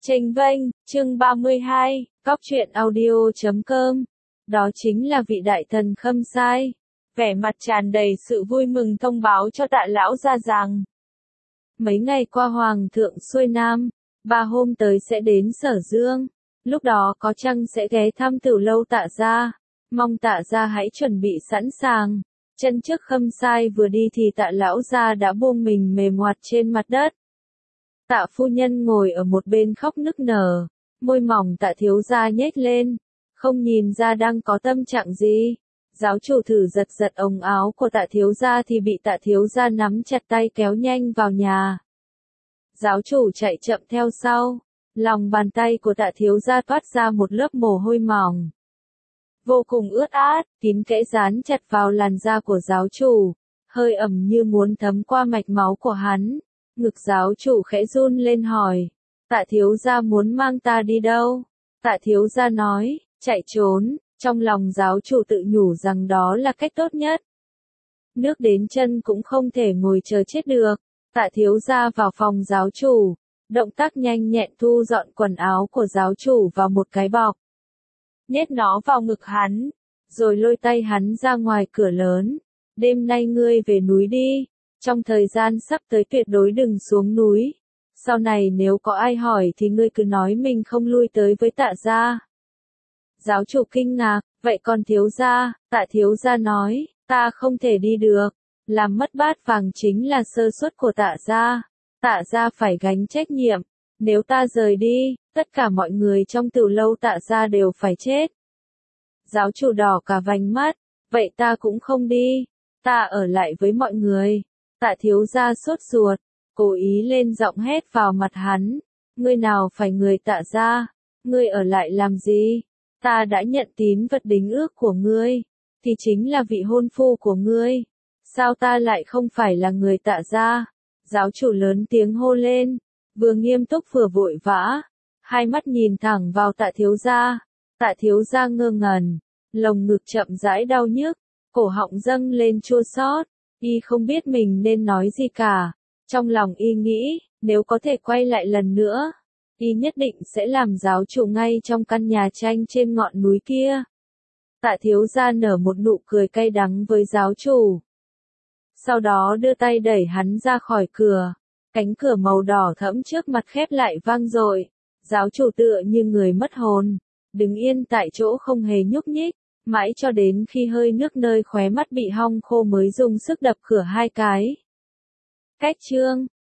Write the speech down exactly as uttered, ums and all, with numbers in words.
Chênh vênh, chương ba mươi hai, cóc truyện audio chấm com. Đó chính là vị đại thần Khâm Sai. Vẻ mặt tràn đầy sự vui mừng thông báo cho Tạ lão gia rằng mấy ngày qua Hoàng thượng xuôi Nam, ba hôm tới sẽ đến Sở Dương. Lúc đó có chăng sẽ ghé thăm Tửu lâu Tạ gia. Mong Tạ gia hãy chuẩn bị sẵn sàng. Chân trước Khâm Sai vừa đi thì Tạ lão gia đã buông mình mềm ngoặt trên mặt đất. Tạ phu nhân ngồi ở một bên khóc nức nở, môi mỏng Tạ thiếu gia nhếch lên, không nhìn ra đang có tâm trạng gì. Giáo chủ thử giật giật ống áo của Tạ thiếu gia thì bị Tạ thiếu gia nắm chặt tay kéo nhanh vào nhà. Giáo chủ chạy chậm theo sau, lòng bàn tay của Tạ thiếu gia toát ra một lớp mồ hôi mỏng. Vô cùng ướt át, kín kẽ dán chặt vào làn da của giáo chủ, hơi ẩm như muốn thấm qua mạch máu của hắn. Ngực giáo chủ khẽ run lên hỏi, Tạ thiếu gia muốn mang ta đi đâu? Tạ thiếu gia nói, chạy trốn. Trong lòng giáo chủ tự nhủ rằng đó là cách tốt nhất. Nước đến chân cũng không thể ngồi chờ chết được. Tạ thiếu gia vào phòng giáo chủ, động tác nhanh nhẹn thu dọn quần áo của giáo chủ vào một cái bọc, nhét nó vào ngực hắn, rồi lôi tay hắn ra ngoài cửa lớn. Đêm nay ngươi về núi đi. Trong thời gian sắp tới tuyệt đối đừng xuống núi. Sau này nếu có ai hỏi thì ngươi cứ nói mình không lui tới với Tạ gia. Giáo chủ kinh ngạc, vậy còn thiếu gia? Tạ thiếu gia nói, ta không thể đi được. Làm mất bát vàng chính là sơ suất của Tạ gia. Tạ gia phải gánh trách nhiệm. Nếu ta rời đi, tất cả mọi người trong Tửu lâu Tạ gia đều phải chết. Giáo chủ đỏ cả vành mắt, vậy ta cũng không đi. Ta ở lại với mọi người. Tạ thiếu gia sốt ruột, cố ý lên giọng hét vào mặt hắn. Ngươi nào phải người Tạ gia? Ngươi ở lại làm gì? Ta đã nhận tín vật đính ước của ngươi, thì chính là vị hôn phu của ngươi. Sao ta lại không phải là người Tạ gia? Giáo chủ lớn tiếng hô lên, vừa nghiêm túc vừa vội vã, hai mắt nhìn thẳng vào Tạ thiếu gia. Tạ thiếu gia ngơ ngẩn, lồng ngực chậm rãi đau nhức, cổ họng dâng lên chua xót. Y không biết mình nên nói gì cả. Trong lòng y nghĩ, nếu có thể quay lại lần nữa, y nhất định sẽ làm giáo chủ ngay trong căn nhà tranh trên ngọn núi kia. Tạ thiếu gia nở một nụ cười cay đắng với giáo chủ. Sau đó đưa tay đẩy hắn ra khỏi cửa. Cánh cửa màu đỏ thẫm trước mặt khép lại vang dội. Giáo chủ tựa như người mất hồn, đứng yên tại chỗ không hề nhúc nhích. Mãi cho đến khi hơi nước nơi khóe mắt bị hong khô mới dùng sức đập cửa hai cái. Cách chương